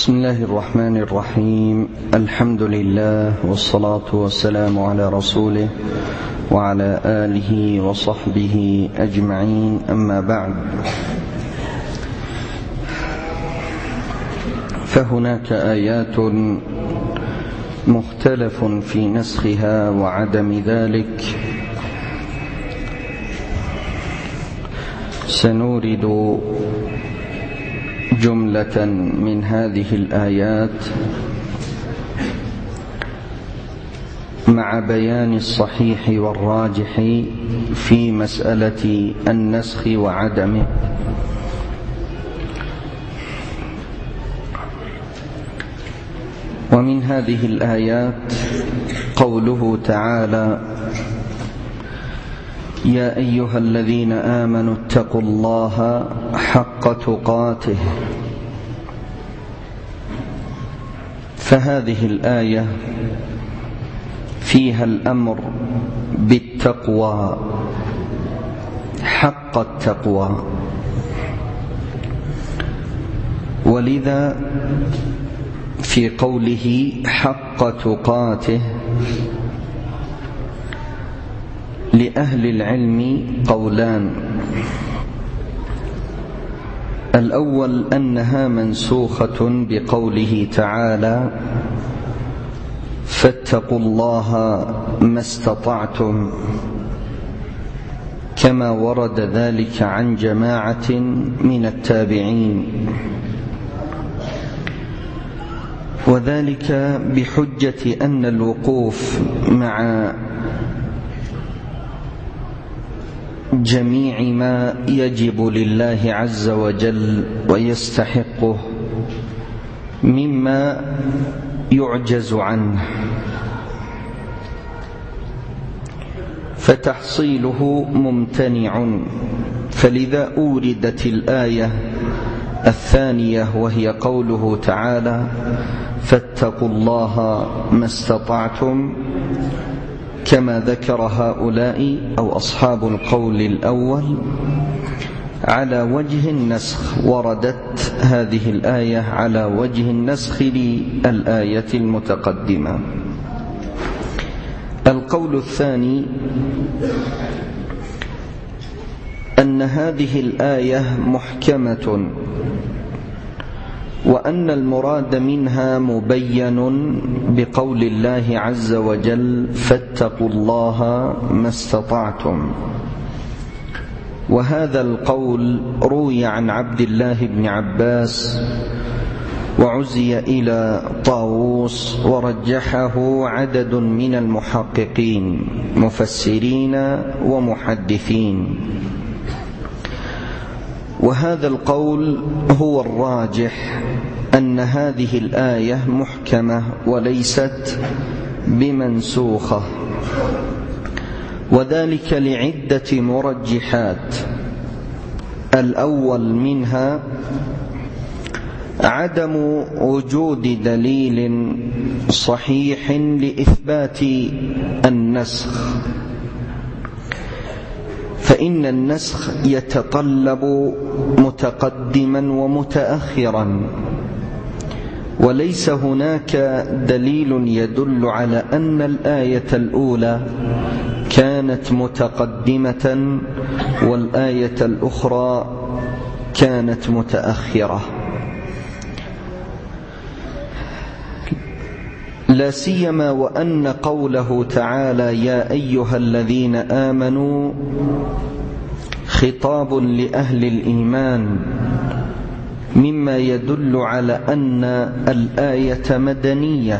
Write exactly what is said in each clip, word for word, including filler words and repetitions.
بسم الله الرحمن الرحيم. الحمد لله والصلاة والسلام على رسوله وعلى آله وصحبه أجمعين، أما بعد، فهناك آيات مختلف في نسخها وعدم ذلك، سنورد جملة من هذه الآيات مع بيان الصحيح والراجح في مسألة النسخ وعدمه. ومن هذه الآيات قوله تعالى: يا أيها الذين آمنوا اتقوا الله حق تقاته. فهذه الآية فيها الأمر بالتقوى حق التقوى، ولذا في قوله حق تقاته لأهل العلم قولان: الأول أنها منسوخة بقوله تعالى: فاتقوا الله ما استطعتم، كما ورد ذلك عن جماعة من التابعين، وذلك بحجة أن الوقوف مع جميع ما يجب لله عز وجل ويستحقه مما يعجز عنه، فتحصيله ممتنع، فلذا أوردت الآية الثانية وهي قوله تعالى: فاتقوا الله ما استطعتم، كما ذكر هؤلاء أو أصحاب القول الأول على وجه النسخ. وردت هذه الآية على وجه النسخ للآية المتقدمة. القول الثاني أن هذه الآية محكمة، وأن المراد منها مبين بقول الله عز وجل: فاتقوا الله ما استطعتم. وهذا القول روي عن عبد الله بن عباس، وعزي إلى طاووس، ورجحه عدد من المحققين مفسرين ومحدثين. وهذا القول هو الراجح، أن هذه الآية محكمة وليست بمنسوخة، وذلك لعدة مرجحات. الأول منها عدم وجود دليل صحيح لإثبات النسخ، فإن النسخ يتطلب متقدما ومتأخرا، وليس هناك دليل يدل على أن الآية الأولى كانت متقدمة والآية الأخرى كانت متأخرة، لا سيما وأن قوله تعالى: يا أيها الذين آمنوا خطاب لأهل الإيمان، مما يدل على أن الآية مدنية،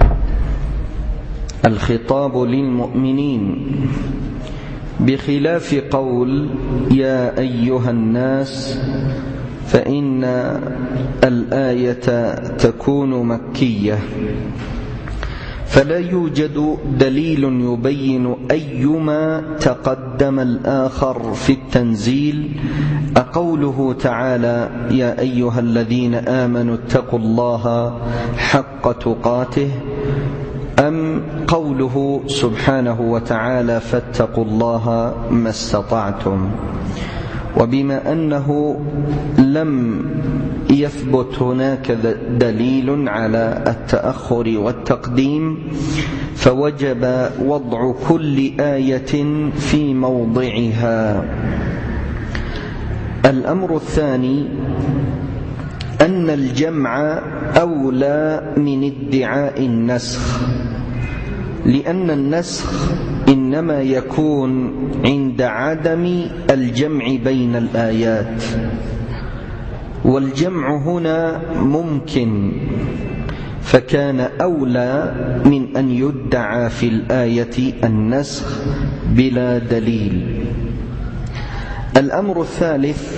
الخطاب للمؤمنين، بخلاف قول يا أيها الناس، فإن الآية تكون مكية، فلا يوجد دليل يبين أيما تقدم الآخر في التنزيل، أقوله تعالى: يا أيها الذين آمنوا اتقوا الله حق تقاته، أم قوله سبحانه وتعالى: فاتقوا الله ما استطعتم. وبما أنه لم يثبت هناك دليل على التأخر والتقديم فوجب وضع كل آية في موضعها. الأمر الثاني أن الجمع أولى من ادعاء النسخ، لأن النسخ إنما يكون عند عدم الجمع بين الآيات، والجمع هنا ممكن، فكان أولى من أن يدعى في الآية النسخ بلا دليل. الأمر الثالث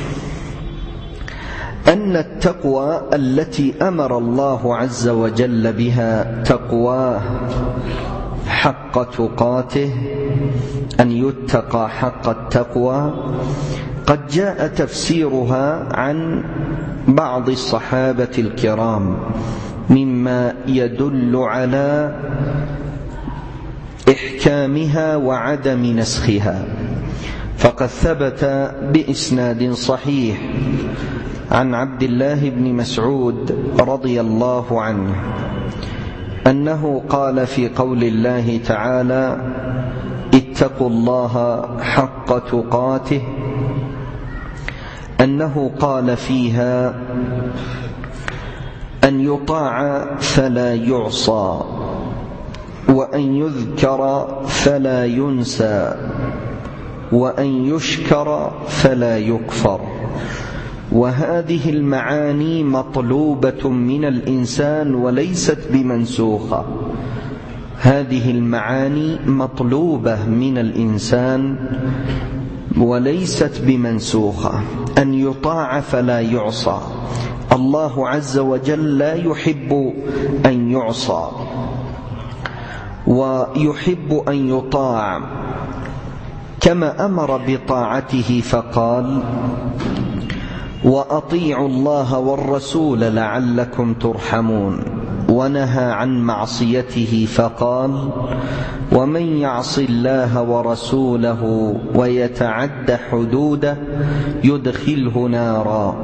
أن التقوى التي أمر الله عز وجل بها تقواه حق تقاته، أن يتقى حق التقوى، قد جاء تفسيرها عن بعض الصحابة الكرام مما يدل على إحكامها وعدم نسخها. فقد ثبت بإسناد صحيح عن عبد الله بن مسعود رضي الله عنه أنه قال في قول الله تعالى: اتقوا الله حق تقاته، أنه قال فيها: أن يطاع فلا يعصى، وأن يذكر فلا ينسى، وأن يشكر فلا يكفر. وهذه المعاني مطلوبة من الإنسان وليست بمنسوخة. هذه المعاني مطلوبة من الإنسان وليست بمنسوخة. أن يطاع فلا يعصى، الله عز وجل لا يحب أن يعصى ويحب أن يطاع، كما أمر بطاعته فقال: وأطيعوا الله والرسول لعلكم ترحمون. ونهى عن معصيته فقال: ومن يعص الله ورسوله ويتعد حدوده يدخله نارا.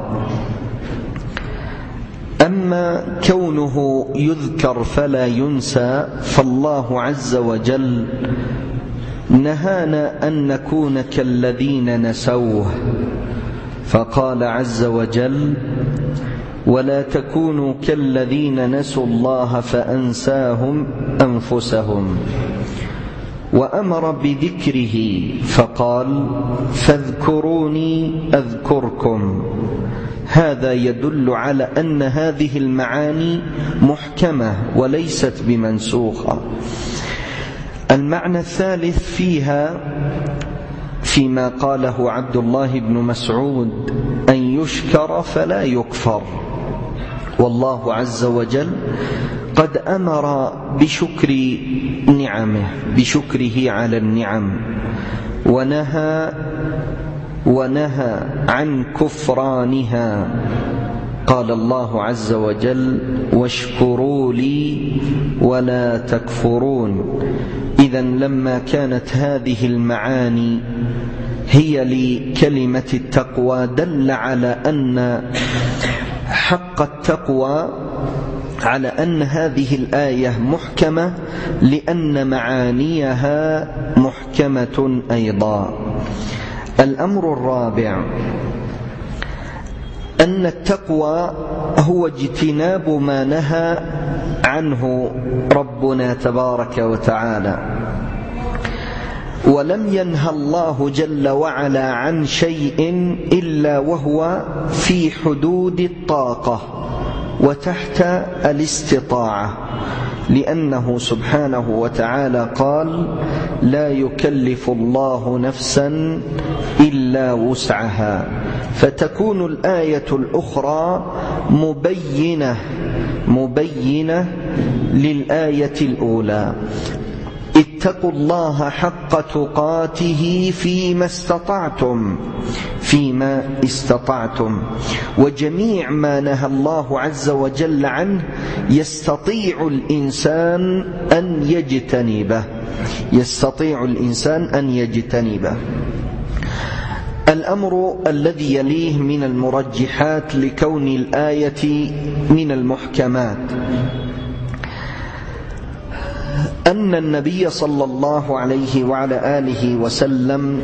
أما كونه يذكر فلا ينسى، فالله عز وجل نهانا أن نكون كالذين نسوه، فقال عز وجل: ولا تكونوا كالذين نسوا الله فأنساهم أنفسهم. وأمر بذكره فقال: فاذكروني أذكركم. هذا يدل على أن هذه المعاني محكمة وليست بمنسوخة. المعنى الثالث فيها فيما قاله عبد الله بن مسعود: أن يشكر فلا يكفر. والله عز وجل قد أمر بشكر نعمه، بشكره على النعم، ونهى ونهى عن كفرانها. قال الله عز وجل: واشكروا لي ولا تكفرون. إذن لما كانت هذه المعاني هي لكلمة التقوى دل على أن حق التقوى، على أن هذه الآية محكمة لأن معانيها محكمة أيضا. الأمر الرابع أن التقوى هو اجتناب ما نهى عنه ربنا تبارك وتعالى. ولم ينهى الله جل وعلا عن شيء إلا وهو في حدود الطاقة وتحت الاستطاعة، لأنه سبحانه وتعالى قال: لا يكلف الله نفسا إلا وسعها. فتكون الآية الأخرى مبينة مبينة للآية الأولى: اتقوا الله حق تقاته فيما استطعتم فيما استطعتم. وجميع ما نهى الله عز وجل عنه يستطيع الإنسان أن يجتنبه يستطيع الإنسان أن يجتنبه. الأمر الذي يليه من المرجحات لكون الآية من المحكمات أن النبي صلى الله عليه وعلى آله وسلم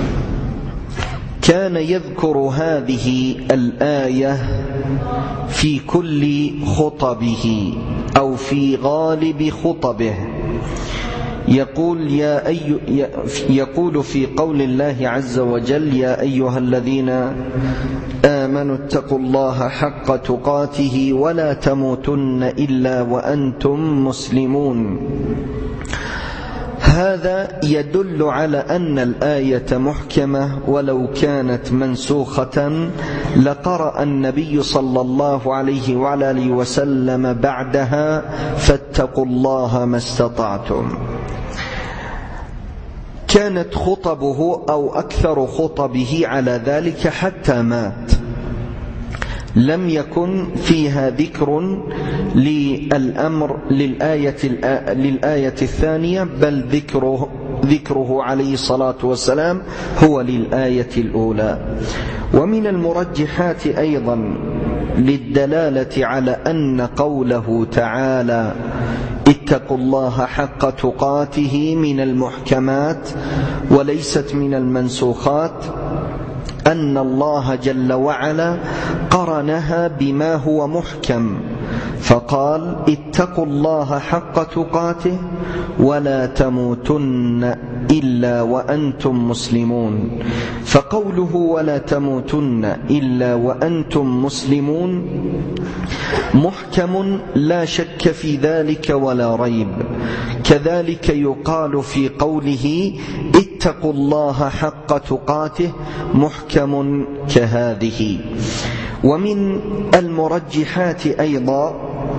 كان يذكر هذه الآية في كل خطبه أو في غالب خطبه. يقول, يا أي يقول في قول الله عز وجل: يا أيها الذين آمنوا اتقوا الله حق تقاته ولا تموتن إلا وأنتم مسلمون. هذا يدل على أن الآية محكمة، ولو كانت منسوخة لقرأ النبي صلى الله عليه وعلى آله وسلم بعدها: فاتقوا الله ما استطعتم. كانت خطبه أو أكثر خطبه على ذلك حتى مات، لم يكن فيها ذكر للأمر للآية, للآية الثانية، بل ذكره, ذكره عليه الصلاة والسلام هو للآية الأولى. ومن المرجحات أيضا للدلالة على أن قوله تعالى: اتقوا الله حق تقاته من المحكمات وليست من المنسوخات، أن الله جل وعلا قرنها بما هو محكم، فقال: اتقوا الله حق تقاته ولا تموتن إلا وأنتم مسلمون. فقوله ولا تموتن إلا وأنتم مسلمون محكم لا شك في ذلك ولا ريب. كذلك يقال في قوله: اتقوا الله حق تقاته محكم كهذه. ومن المرجحات أيضا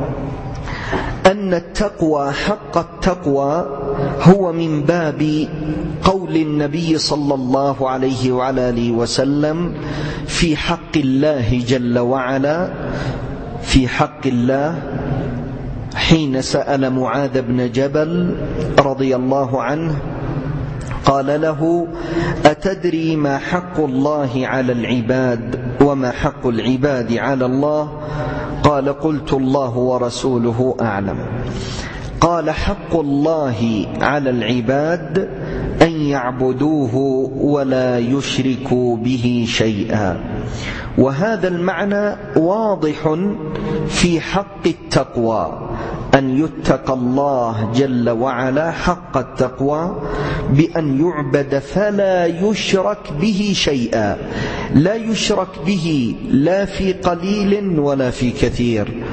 أن التقوى حق التقوى هو من باب قول النبي صلى الله عليه وعلى آله وسلم في حق الله جل وعلا، في حق الله حين سأل معاذ بن جبل رضي الله عنه قال له: أتدري ما حق الله على العباد وما حق العباد على الله؟ قال: قلت الله ورسوله أعلم. قال: حق الله على العباد أن يعبدوه ولا يشركوا به شيئا. وهذا المعنى واضح في حق التقوى، أن يتقى الله جل وعلا حق التقوى بأن يعبد فلا يشرك به شيئا، لا يشرك به لا في قليل ولا في كثير،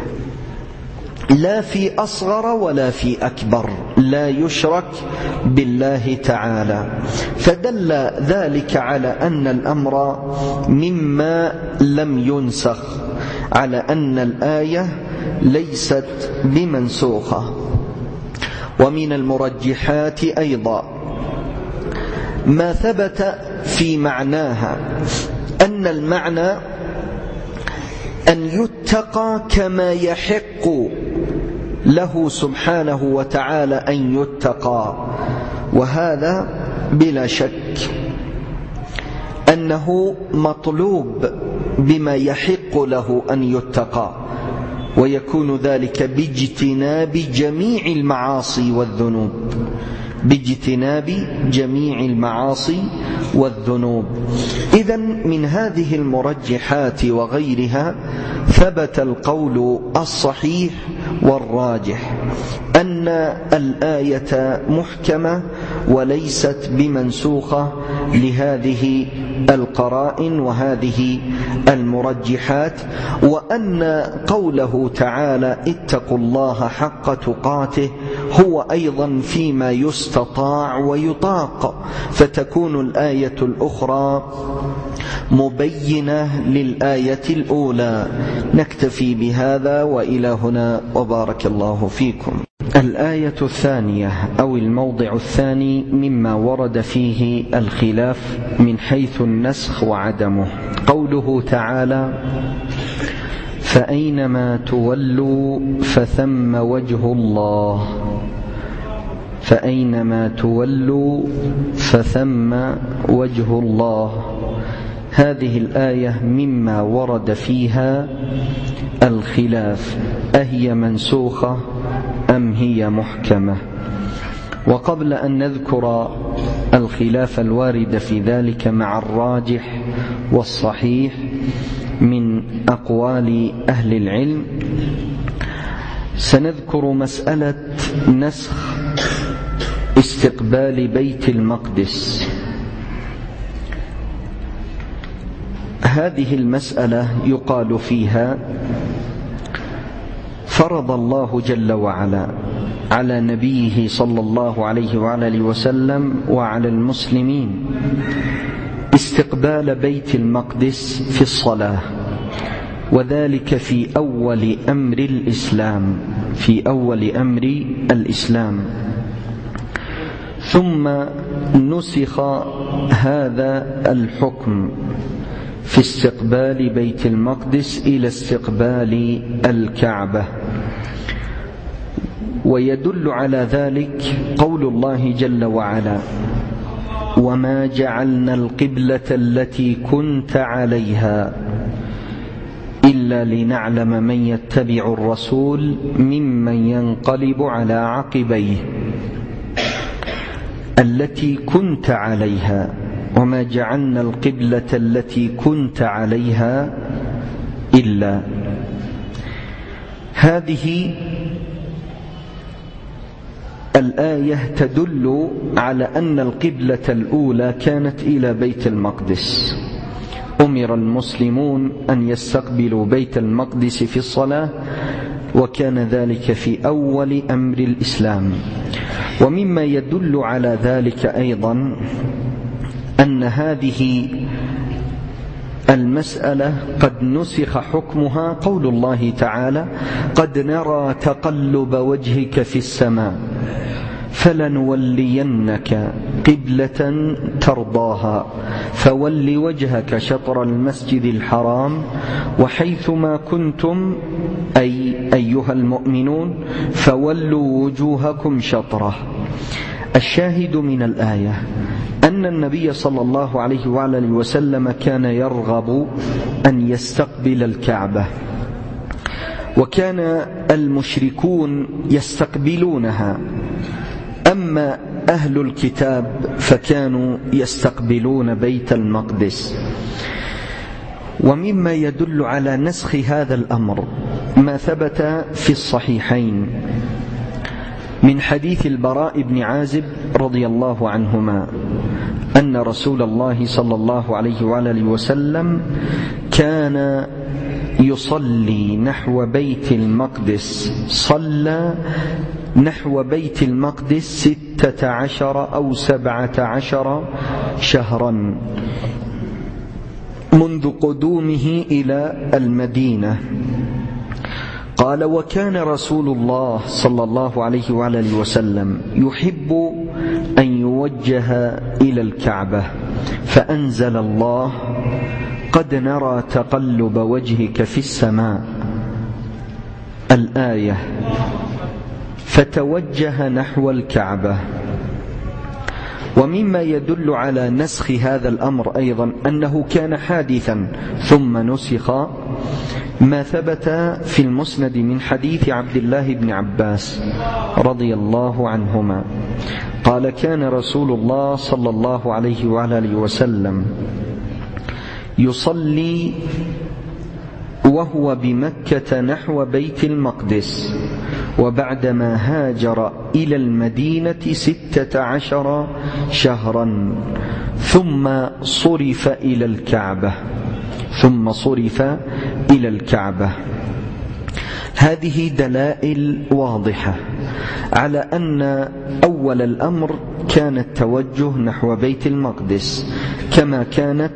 لا في أصغر ولا في أكبر، لا يشرك بالله تعالى. فدل ذلك على أن الأمر مما لم ينسخ، على أن الآية ليست بمنسوخة. ومن المرجحات أيضا ما ثبت في معناها، أن المعنى أن يتقى كما يحق له سبحانه وتعالى أن يتقى. وهذا بلا شك أنه مطلوب بما يحق له أن يتقى، ويكون ذلك باجتناب جميع المعاصي والذنوب، باجتناب جميع المعاصي والذنوب. إذن من هذه المرجحات وغيرها ثبت القول الصحيح والراجح أن الآية محكمة وليست بمنسوخة لهذه القرائن وهذه المرجحات، وأن قوله تعالى اتقوا الله حق تقاته هو أيضا فيما يستطاع ويطاق، فتكون الآية الأخرى مبينة للآية الأولى. نكتفي بهذا وإلى هنا، وبارك الله فيكم. الآية الثانية أو الموضع الثاني مما ورد فيه الخلاف من حيث النسخ وعدمه، قوله تعالى: فأينما تولوا فثم وجه الله. فأينما تولوا فثم وجه الله. هذه الآية مما ورد فيها الخلاف، أهي منسوخة أم هي محكمة؟ وقبل أن نذكر الخلاف الوارد في ذلك مع الراجح والصحيح من أقوال أهل العلم، سنذكر مسألة نسخ استقبال بيت المقدس. هذه المسألة يقال فيها: فرض الله جل وعلا على نبيه صلى الله عليه وعلى وسلم وعلى المسلمين استقبال بيت المقدس في الصلاة، وذلك في أول أمر الإسلام في أول أمر الإسلام ثم نسخ هذا الحكم في استقبال بيت المقدس إلى استقبال الكعبة. ويدل على ذلك قول الله جل وعلا: وما جعلنا القبلة التي كنت عليها إلا لنعلم من يتبع الرسول ممن ينقلب على عقبيه. التي كنت عليها، وما جعلنا القبلة التي كنت عليها إلا. هذه الآية تدل على أن القبلة الأولى كانت إلى بيت المقدس. أمر المسلمون أن يستقبلوا بيت المقدس في الصلاة، وكان ذلك في أول أمر الإسلام. ومما يدل على ذلك أيضا أن هذه المسألة قد نسخ حكمها قول الله تعالى: قد نرى تقلب وجهك في السماء فلنولينك قبلة ترضاها فول وجهك شطر المسجد الحرام وحيثما كنتم أي أيها المؤمنون فولوا وجوهكم شطره. الشاهد من الآية أن النبي صلى الله عليه وعلى آله وسلم كان يرغب أن يستقبل الكعبة، وكان المشركون يستقبلونها، أما أهل الكتاب فكانوا يستقبلون بيت المقدس. ومما يدل على نسخ هذا الأمر ما ثبت في الصحيحين من حديث البراء بن عازب رضي الله عنهما أن رسول الله صلى الله عليه وآله وسلم كان يصلي نحو بيت المقدس، صلى نحو بيت المقدس ستة عشر أو سبعة عشر شهرا منذ قدومه إلى المدينة. قال: وكان رسول الله صلى الله عليه وآله وسلم يحب أن يوجه إلى الكعبة، فأنزل الله: قد نرى تقلب وجهك في السماء، الآية، فتوجه نحو الكعبة. ومما يدل على نسخ هذا الأمر أيضا أنه كان حادثا ثم نسخ ما ثبت في المسند من حديث عبد الله بن عباس رضي الله عنهما قال: كان رسول الله صلى الله عليه وآله وسلم يصلي وهو بمكة نحو بيت المقدس، وبعدما هاجر إلى المدينة ستة عشر شهرا ثم صرف إلى الكعبة ثم صرف إلى الكعبة. هذه دلائل واضحة على أن أول الأمر كان التوجه نحو بيت المقدس، كما كانت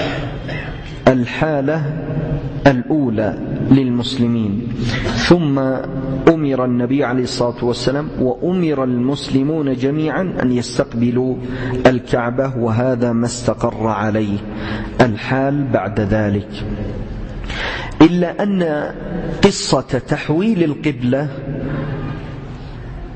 الحالة الأولى للمسلمين. ثم أمر النبي عليه الصلاة والسلام وأمر المسلمون جميعا أن يستقبلوا الكعبة، وهذا ما استقر عليه الحال بعد ذلك. إلا أن قصة تحويل القبلة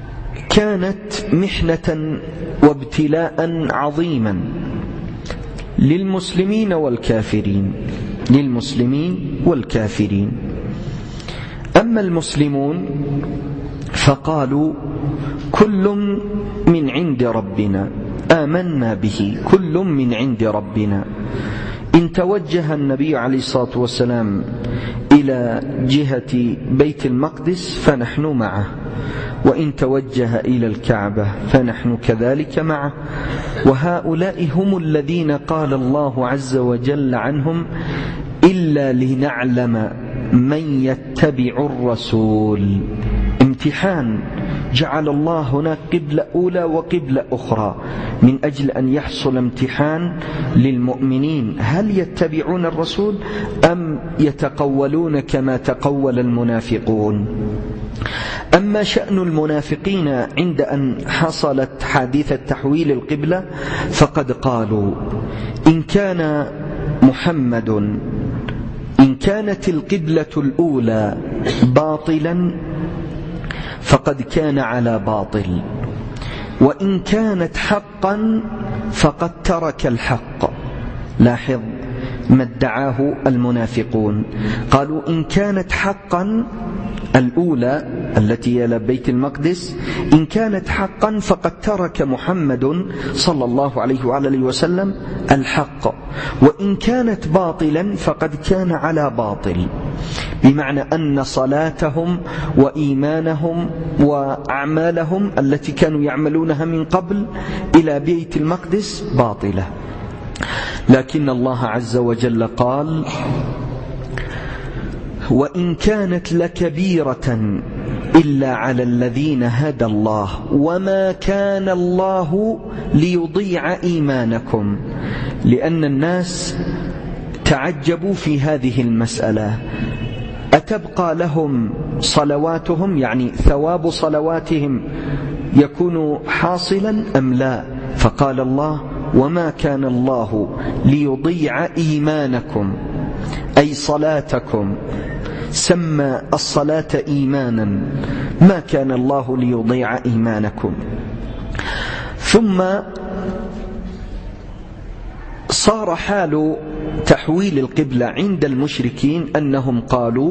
كانت محنة وابتلاء عظيما للمسلمين والكافرين للمسلمين والكافرين. أما المسلمون فقالوا كل من عند ربنا، آمنا به كل من عند ربنا. إن توجه النبي عليه الصلاة والسلام إلى جهة بيت المقدس فنحن معه، وإن توجه إلى الكعبة فنحن كذلك معه. وهؤلاء هم الذين قال الله عز وجل عنهم إلا لنعلم من يتبع الرسول. امتحان، جعل الله هناك قبلة أولى وقبلة أخرى من أجل أن يحصل امتحان للمؤمنين، هل يتبعون الرسول أم يتقولون كما تقول المنافقون؟ أما شأن المنافقين عند أن حصلت حادثة تحويل القبلة فقد قالوا إن كان محمد إن كانت القبلة الأولى باطلا فقد كان على باطل، وإن كانت حقا فقد ترك الحق. لاحظ ما ادعاه المنافقون، قالوا إن كانت حقا الأولى التي هي بيت المقدس إن كانت حقا فقد ترك محمد صلى الله عليه وعلى وسلم الحق، وإن كانت باطلا فقد كان على باطل، بمعنى أن صلاتهم وإيمانهم وأعمالهم التي كانوا يعملونها من قبل إلى بيت المقدس باطلة. لكن الله عز وجل قال وإن كانت لكبيرة إلا على الذين هدى الله وما كان الله ليضيع إيمانكم. لأن الناس تعجبوا في هذه المسألة، أتبقى لهم صلواتهم، يعني ثواب صلواتهم يكون حاصلا أم لا؟ فقال الله وما كان الله ليضيع إيمانكم أي صلاتكم، سمى الصلاة إيمانا، ما كان الله ليضيع إيمانكم. ثم صار حال تحويل القبلة عند المشركين أنهم قالوا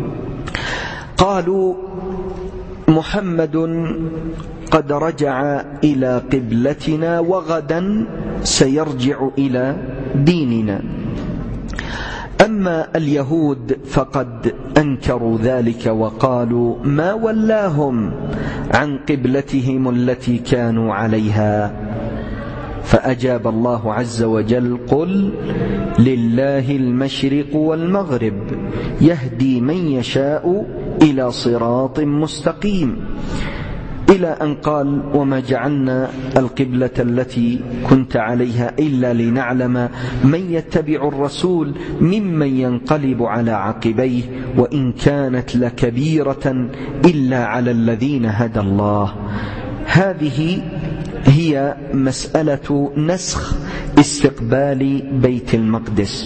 قالوا محمد قد رجع إلى قبلتنا وغدا سيرجع إلى ديننا. أما اليهود فقد أنكروا ذلك وقالوا ما ولاهم عن قبلتهم التي كانوا عليها. فأجاب الله عز وجل قل لله المشرق والمغرب يهدي من يشاء إلى صراط مستقيم، إلى أن قال وما جعلنا القبلة التي كنت عليها إلا لنعلم من يتبع الرسول ممن ينقلب على عقبيه وإن كانت لكبيرة إلا على الذين هدى الله. هذه هي مسألة نسخ استقبال بيت المقدس.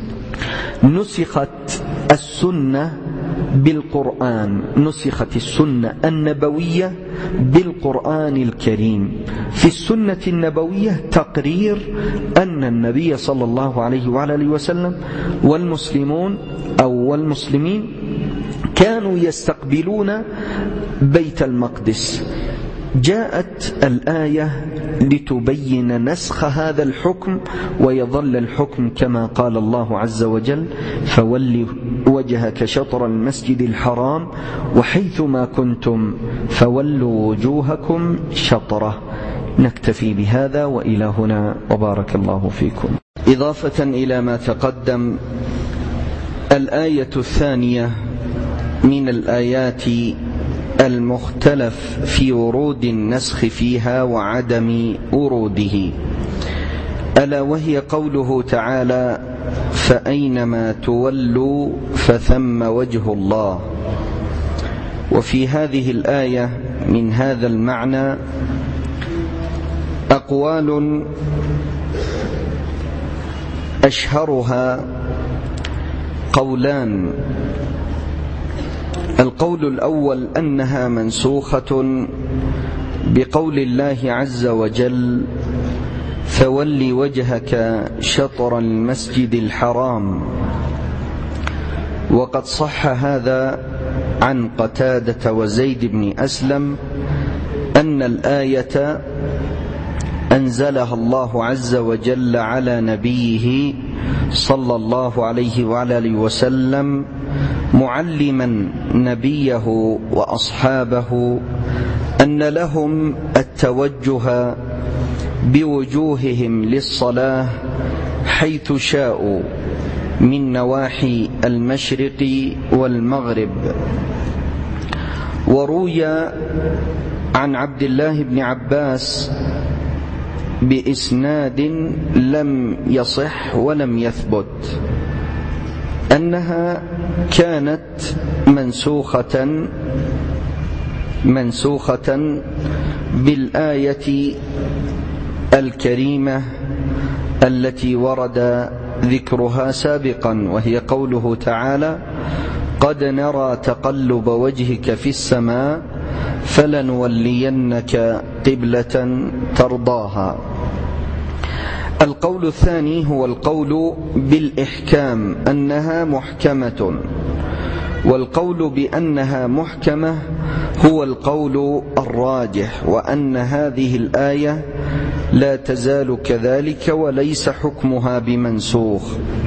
نسخت السنة بالقرآن، نسخت السنة النبوية بالقرآن الكريم. في السنة النبوية تقرير أن النبي صلى الله عليه وعلى وسلم والمسلمون أو والمسلمين كانوا يستقبلون بيت المقدس. جاءت الآية لتبين نسخ هذا الحكم ويظل الحكم كما قال الله عز وجل فول وجهك شطر المسجد الحرام وحيثما كنتم فولوا وجوهكم شطره. نكتفي بهذا وإلى هنا وبارك الله فيكم. إضافة إلى ما تقدم، الآية الثانية من الآيات المختلف في ورود النسخ فيها وعدم وروده، ألا وهي قوله تعالى فأينما تولوا فثم وجه الله. وفي هذه الآية من هذا المعنى أقوال أشهرها قولان. القول الأول أنها منسوخة بقول الله عز وجل فول وجهك شطر المسجد الحرام. وقد صح هذا عن قتادة وزيد بن أسلم أن الآية أنزلها الله عز وجل على نبيه صلى الله عليه وعلى آله وسلم معلما نبيه وأصحابه أن لهم التوجه بوجوههم للصلاة حيث شاءوا من نواحي المشرق والمغرب. وروي عن عبد الله بن عباس بإسناد لم يصح ولم يثبت أنها كانت منسوخة منسوخة بالآية الكريمة التي ورد ذكرها سابقا، وهي قوله تعالى: قد نرى تقلب وجهك في السماء فلنولينك قبلة ترضاها. القول الثاني هو القول بالإحكام أنها محكمة، والقول بأنها محكمة هو القول الراجح، وأن هذه الآية لا تزال كذلك وليس حكمها بمنسوخ.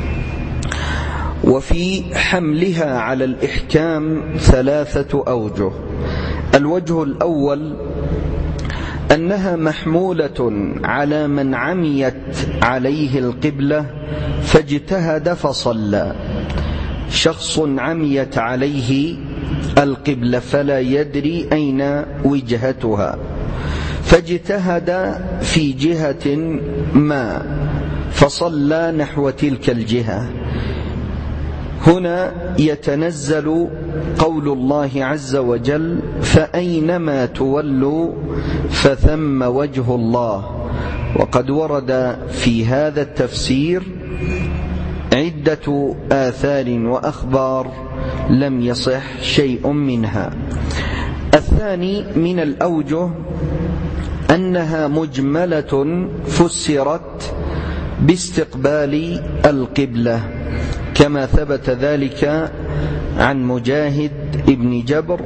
وفي حملها على الإحكام ثلاثة أوجه. الوجه الأول أنها محمولة على من عميت عليه القبلة فاجتهد فصلى. شخص عميت عليه القبلة فلا يدري أين وجهتها، فاجتهد في جهة ما فصلى نحو تلك الجهة. هنا يتنزل قول الله عز وجل: فأينما تولوا فثم وجه الله. وقد ورد في هذا التفسير عدة آثار وأخبار لم يصح شيء منها. الثاني من الأوجه أنها مجملة فسرت باستقبال القبلة، كما ثبت ذلك عن مجاهد ابن جبر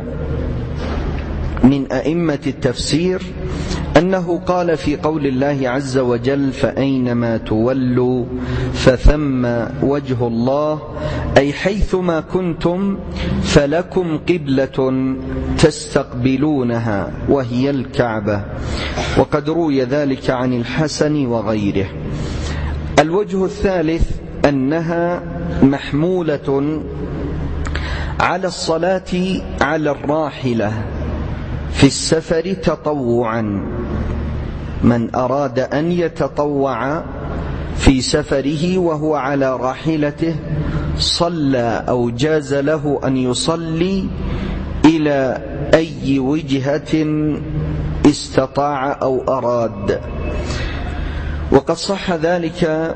من أئمة التفسير أنه قال في قول الله عز وجل: فأينما تولوا فثم وجه الله، أي حيثما كنتم فلكم قبلة تستقبلونها وهي الكعبة. وقد روي ذلك عن الحسن وغيره. الوجه الثالث أنها محمولة على الصلاة على الراحلة في السفر تطوعا. من أراد أن يتطوع في سفره وهو على راحلته صلى أو جاز له أن يصلي إلى أي وجهة استطاع أو أراد. وقد صح ذلك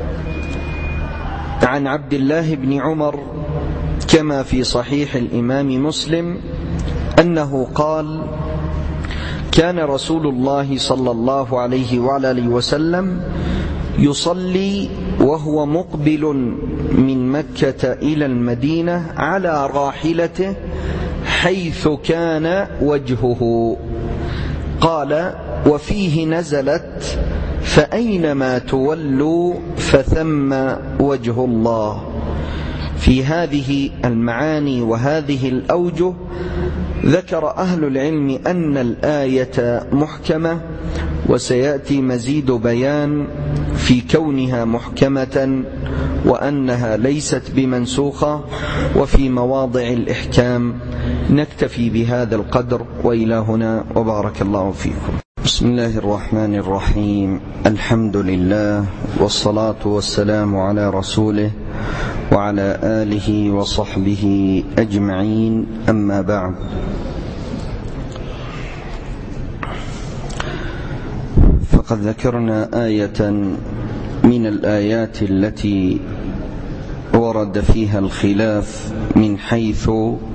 عن عبد الله بن عمر كما في صحيح الإمام مسلم أنه قال: كان رسول الله صلى الله عليه وعلى آله وسلم يصلي وهو مقبل من مكة إلى المدينة على راحلته حيث كان وجهه. قال: وفيه نزلت: فأينما تولوا فثم وجه الله. في هذه المعاني وهذه الأوجه ذكر أهل العلم أن الآية محكمة، وسيأتي مزيد بيان في كونها محكمة وأنها ليست بمنسوخة وفي مواضع الإحكام. نكتفي بهذا القدر وإلى هنا، وبارك الله فيكم. بسم الله الرحمن الرحيم. الحمد لله والصلاة والسلام على رسوله وعلى آله وصحبه أجمعين، أما بعد. فقد ذكرنا آية من الآيات التي ورد فيها الخلاف من حيث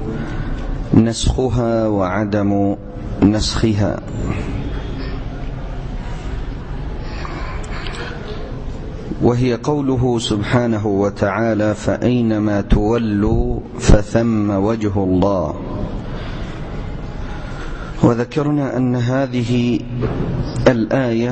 نسخها وعدم نسخها. وهي قوله سبحانه وتعالى: فأينما تولوا فثم وجه الله. وذكرنا أن هذه الآية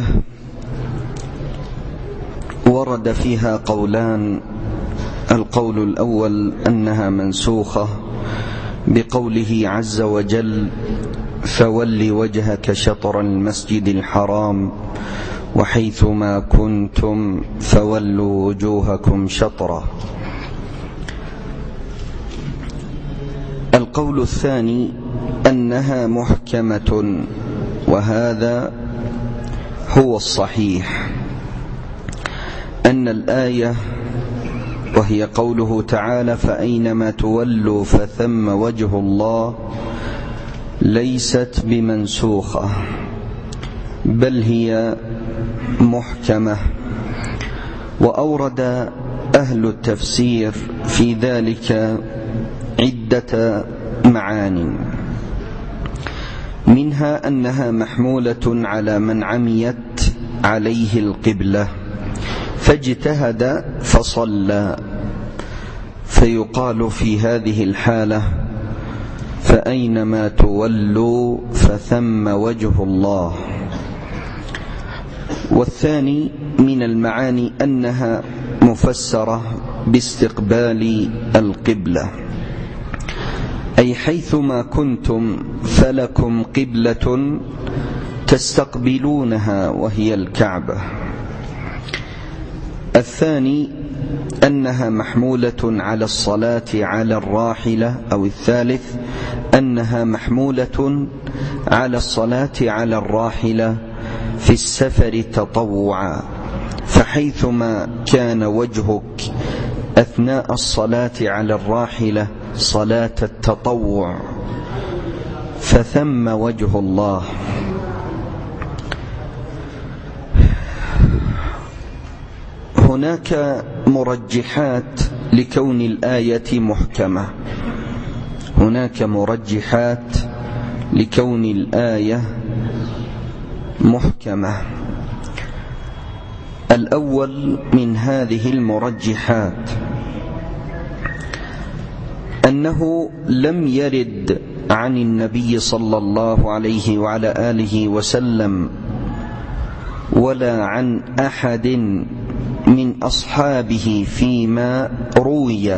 ورد فيها قولان. القول الأول أنها منسوخة بقوله عز وجل: فول وجهك شطر المسجد الحرام وحيثما كنتم فولوا وجوهكم شطره. القول الثاني أنها محكمة، وهذا هو الصحيح، أن الآية وهي قوله تعالى: فأينما تولوا فثم وجه الله، ليست بمنسوخة، بل هي محكمة. وأورد أهل التفسير في ذلك عدة معان، منها أنها محمولة على من عميت عليه القبلة فاجتهد فصلى، فيقال في هذه الحالة: فأينما تولوا فثم وجه الله. والثاني من المعاني أنها مفسرة باستقبال القبلة، أي حيثما كنتم فلكم قبلة تستقبلونها وهي الكعبة. الثاني أنها محمولة على الصلاة على الراحلة، أو الثالث أنها محمولة على الصلاة على الراحلة في السفر تطوعا، فحيثما كان وجهك أثناء الصلاة على الراحلة صلاة التطوع فثم وجه الله. هناك مرجحات لكون الآية محكمة، هناك مرجحات لكون الآية محكمة. الأول من هذه المرجحات أنه لم يرد عن النبي صلى الله عليه وعلى آله وسلم ولا عن أحد من أصحابه فيما روي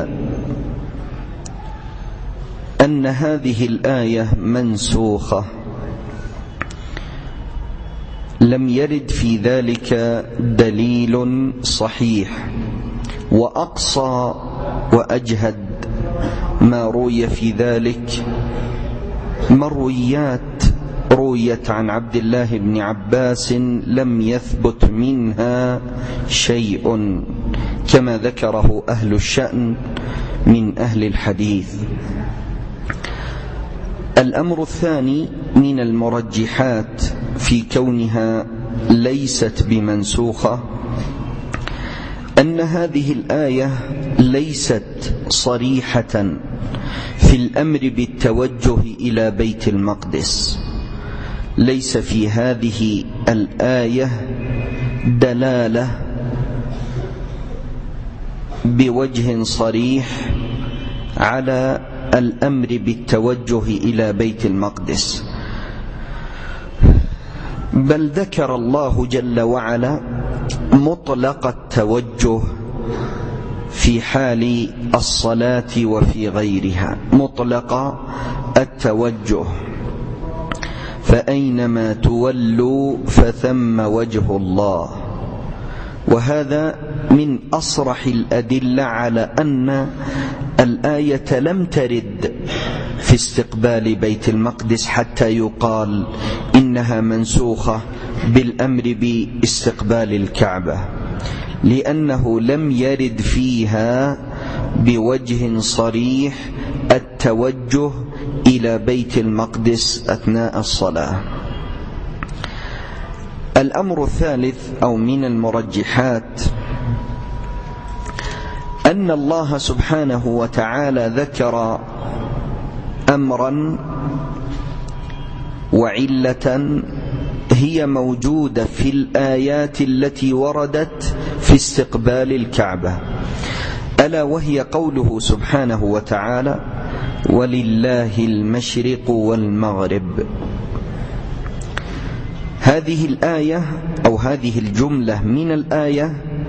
أن هذه الآية منسوخة، لم يرد في ذلك دليل صحيح. وأقصى وأجهد ما روي في ذلك مرويات رويت عن عبد الله بن عباس لم يثبت منها شيء، كما ذكره أهل الشأن من أهل الحديث. الأمر الثاني من المرجحات في كونها ليست بمنسوخة أن هذه الآية ليست صريحة في الأمر بالتوجه إلى بيت المقدس، ليس في هذه الآية دلالة بوجه صريح على الأمر بالتوجه إلى بيت المقدس، بل ذكر الله جل وعلا مطلق التوجه في حال الصلاة وفي غيرها، مطلق التوجه: فأينما تولوا فثم وجه الله. وهذا من أصرح الأدلة على أن الآية لم ترد في استقبال بيت المقدس حتى يقال إنها منسوخة بالأمر باستقبال الكعبة، لأنه لم يرد فيها بوجه صريح التوجه إلى بيت المقدس أثناء الصلاة. الأمر الثالث أو من المرجحات أن الله سبحانه وتعالى ذكر أمرا وعلة هي موجودة في الآيات التي وردت في في استقبال الكعبة، ألا وهي قوله سبحانه وتعالى: ولله المشرق والمغرب. هذه الآية أو هذه الجملة من الآية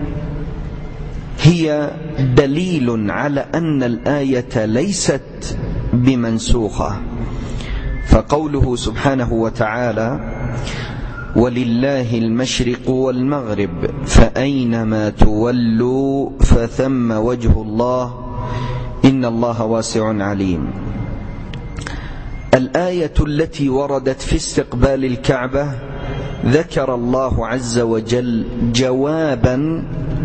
هي دليل على أن الآية ليست بمنسوخة، فقوله سبحانه وتعالى: ولله المشرق والمغرب فأينما تولوا فثم وجه الله إن الله واسع عليم. الآية التي وردت في استقبال الكعبة ذكر الله عز وجل جوابا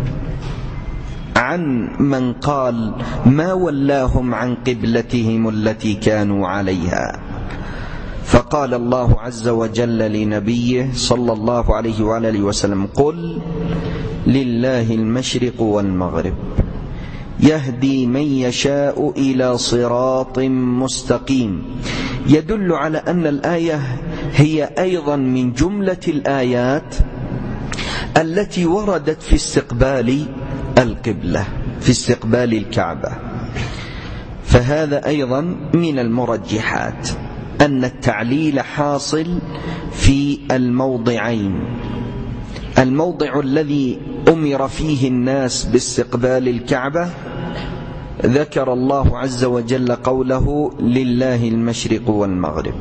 عن من قال ما ولاهم عن قبلتهم التي كانوا عليها، فقال الله عز وجل لنبيه صلى الله عليه وآله وسلم: قل لله المشرق والمغرب يهدي من يشاء إلى صراط مستقيم. يدل على أن الآية هي أيضا من جملة الآيات التي وردت في استقبال القبلة، في استقبال الكعبة. فهذا أيضا من المرجحات أن التعليل حاصل في الموضعين: الموضع الذي أمر فيه الناس باستقبال الكعبة ذكر الله عز وجل قوله: لله المشرق والمغرب،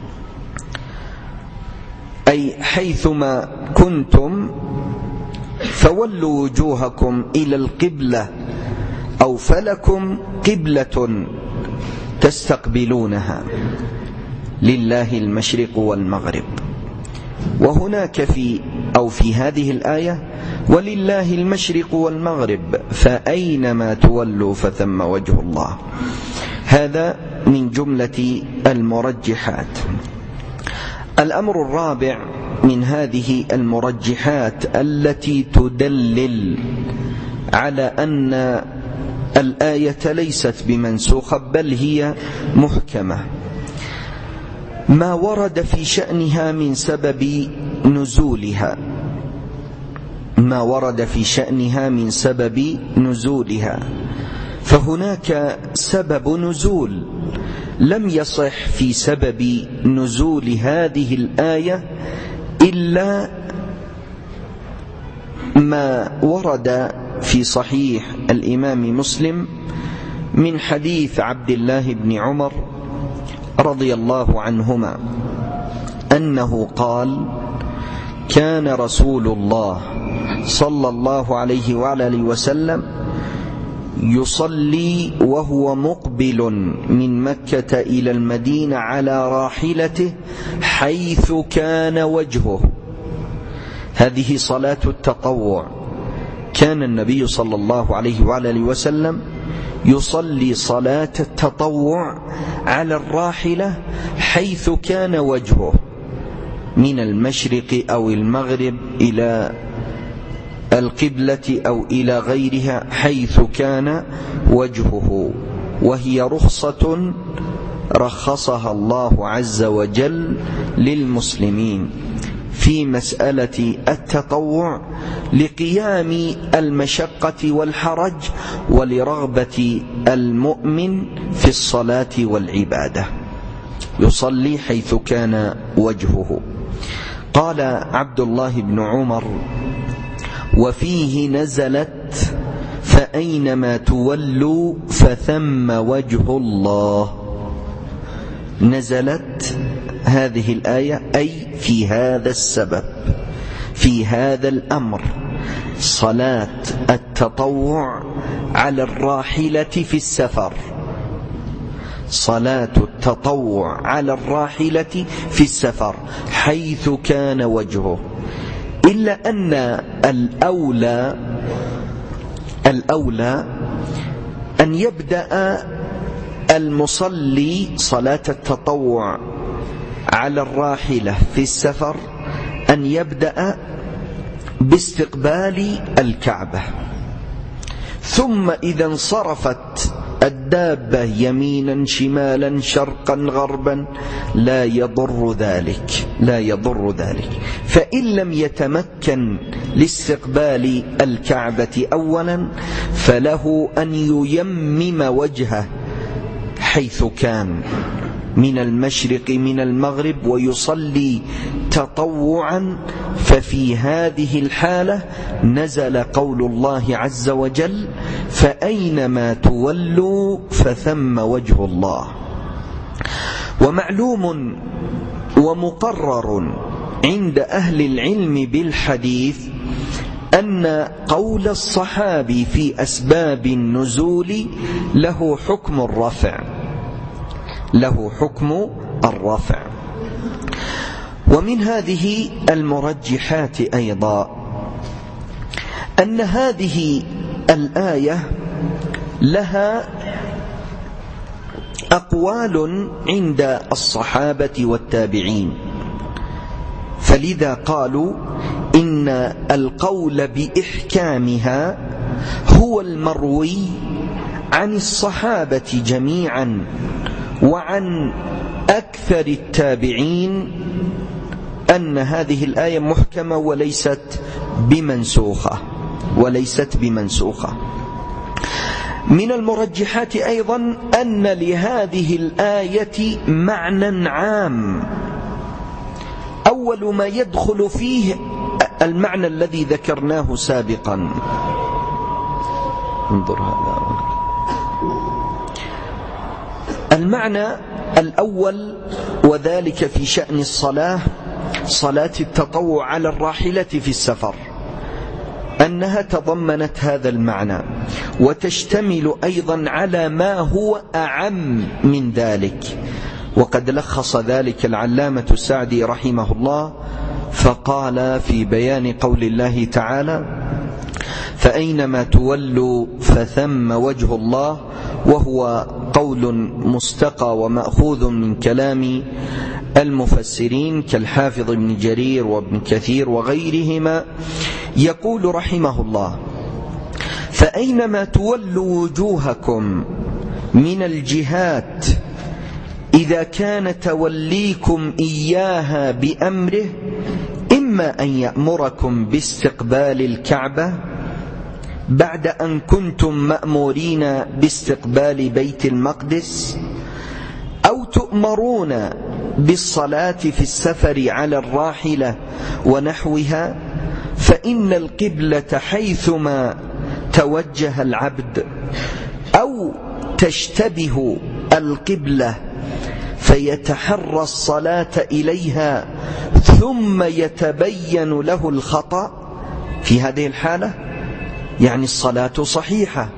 أي حيثما كنتم فولوا وجوهكم إلى القبلة أو فلكم قبلة تستقبلونها، لله المشرق والمغرب. وهناك في أو في هذه الآية: ولله المشرق والمغرب فأينما تولوا فثم وجه الله. هذا من جملة المرجحات. الأمر الرابع من هذه المرجحات التي تدلل على أن الآية ليست بمنسوخة بل هي محكمة: ما ورد في شأنها من سبب نزولها، ما ورد في شأنها من سبب نزولها. فهناك سبب نزول لم يصح في سبب نزول هذه الآية إلا ما ورد في صحيح الإمام مسلم من حديث عبد الله بن عمر رضي الله عنهما أنه قال: كان رسول الله صلى الله عليه وآله وسلم يصلي وهو مقبل من مكة إلى المدينة على راحلته حيث كان وجهه. هذه صلاة التطوع. كان النبي صلى الله عليه وآله وسلم يصلي صلاة التطوع على الراحلة حيث كان وجهه، من المشرق أو المغرب إلى القبلة أو إلى غيرها حيث كان وجهه، وهي رخصة رخصها الله عز وجل للمسلمين في مسألة التطوع لقيام المشقة والحرج ولرغبة المؤمن في الصلاة والعبادة، يصلي حيث كان وجهه. قال عبد الله بن عمر: وفيه نزلت فأينما تولوا فثم وجه الله. نزلت هذه الآية أي في هذا السبب، في هذا الأمر، صلاة التطوع على الراحلة في السفر، صلاة التطوع على الراحلة في السفر حيث كان وجهه. إلا أن الأولى الأولى أن يبدأ المصلي صلاة التطوع على الراحلة في السفر، أن يبدأ باستقبال الكعبة، ثم إذا انصرفت الدابة يمينا شمالا شرقا غربا لا يضر ذلك لا يضر ذلك فإن لم يتمكن لاستقبال الكعبة أولا فله أن ييمم وجهه حيث كان من المشرق من المغرب ويصلي تطوعا. ففي هذه الحالة نزل قول الله عز وجل: فأينما تولوا فثم وجه الله. ومعلوم ومقرر عند أهل العلم بالحديث أن قول الصحابي في أسباب النزول له حكم الرفع له حكم الرفع. ومن هذه المرجحات أيضا أن هذه الآية لها أقوال عند الصحابة والتابعين، فلذا قالوا إن القول بإحكامها هو المروي عن الصحابة جميعا وعن أكثر التابعين أن هذه الآية محكمة وليست بمنسوخة وليست بمنسوخة. من المرجحات أيضا أن لهذه الآية معنى عام، أول ما يدخل فيه المعنى الذي ذكرناه سابقا. انظر هذا المعنى الأول، وذلك في شأن الصلاة، صلاة التطوع على الراحلة في السفر، أنها تضمنت هذا المعنى، وتشتمل أيضا على ما هو أعم من ذلك. وقد لخص ذلك العلامة السعدي رحمه الله فقال في بيان قول الله تعالى: فأينما تولوا فثم وجه الله، وهو قول مستقى ومأخوذ من كلام المفسرين كالحافظ ابن جرير وابن كثير وغيرهما. يقول رحمه الله: فأينما تولوا وجوهكم من الجهات إذا كان توليكم إياها بأمره، إما أن يأمركم باستقبال الكعبة بعد أن كنتم مأمورين باستقبال بيت المقدس، أو تؤمرون بالصلاة في السفر على الراحلة ونحوها، فإن القبلة حيثما توجه العبد أو تشتبه القبلة فيتحرى الصلاة إليها ثم يتبين له الخطأ، في هذه الحالة يعني الصلاة صحيحة.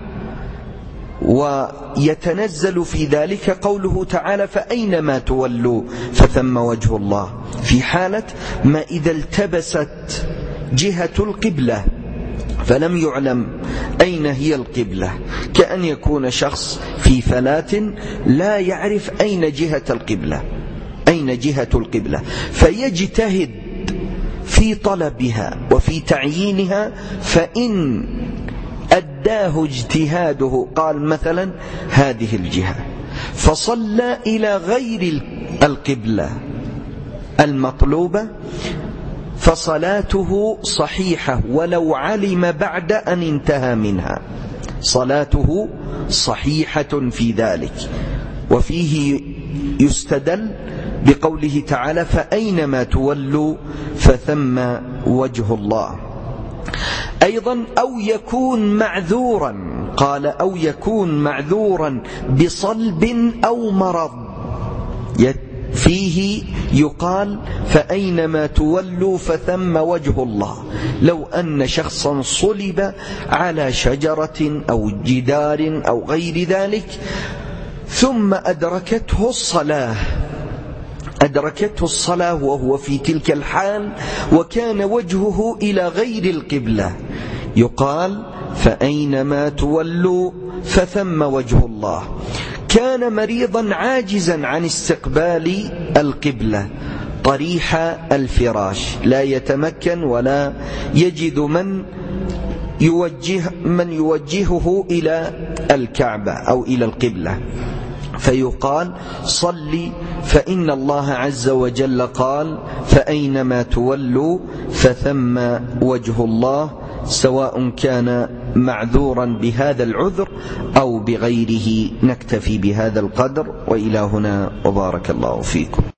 ويتنزل في ذلك قوله تعالى: فأينما تولوا فثم وجه الله، في حالة ما إذا التبست جهة القبلة فلم يعلم أين هي القبلة، كأن يكون شخص في فلاة لا يعرف أين جهة القبلة أين جهة القبلة فيجتهد في طلبها وفي تعيينها، فإن أداه اجتهاده قال مثلا هذه الجهة فصلى إلى غير القبلة المطلوبة، فصلاته صحيحة ولو علم بعد أن انتهى منها، صلاته صحيحة في ذلك. وفيه يستدل بقوله تعالى: فأينما تولوا فثم وجه الله. أيضا أو يكون معذورا، قال أو يكون معذورا بصلب أو مرض، فيه يقال فأينما تولوا فثم وجه الله. لو أن شخصا صلب على شجرة أو جدار أو غير ذلك ثم أدركته الصلاة أدركته الصلاة وهو في تلك الحال وكان وجهه إلى غير القبلة، يقال فأينما تولوا فثم وجه الله. كان مريضا عاجزا عن استقبال القبلة، طريح الفراش، لا يتمكن ولا يجد من يوجه من يوجهه إلى الكعبة أو إلى القبلة، فيقال صل فإن الله عز وجل قال فأينما تولوا فثم وجه الله، سواء كان معذورا بهذا العذر أو بغيره. نكتفي بهذا القدر، وإلى هنا وبارك الله فيكم.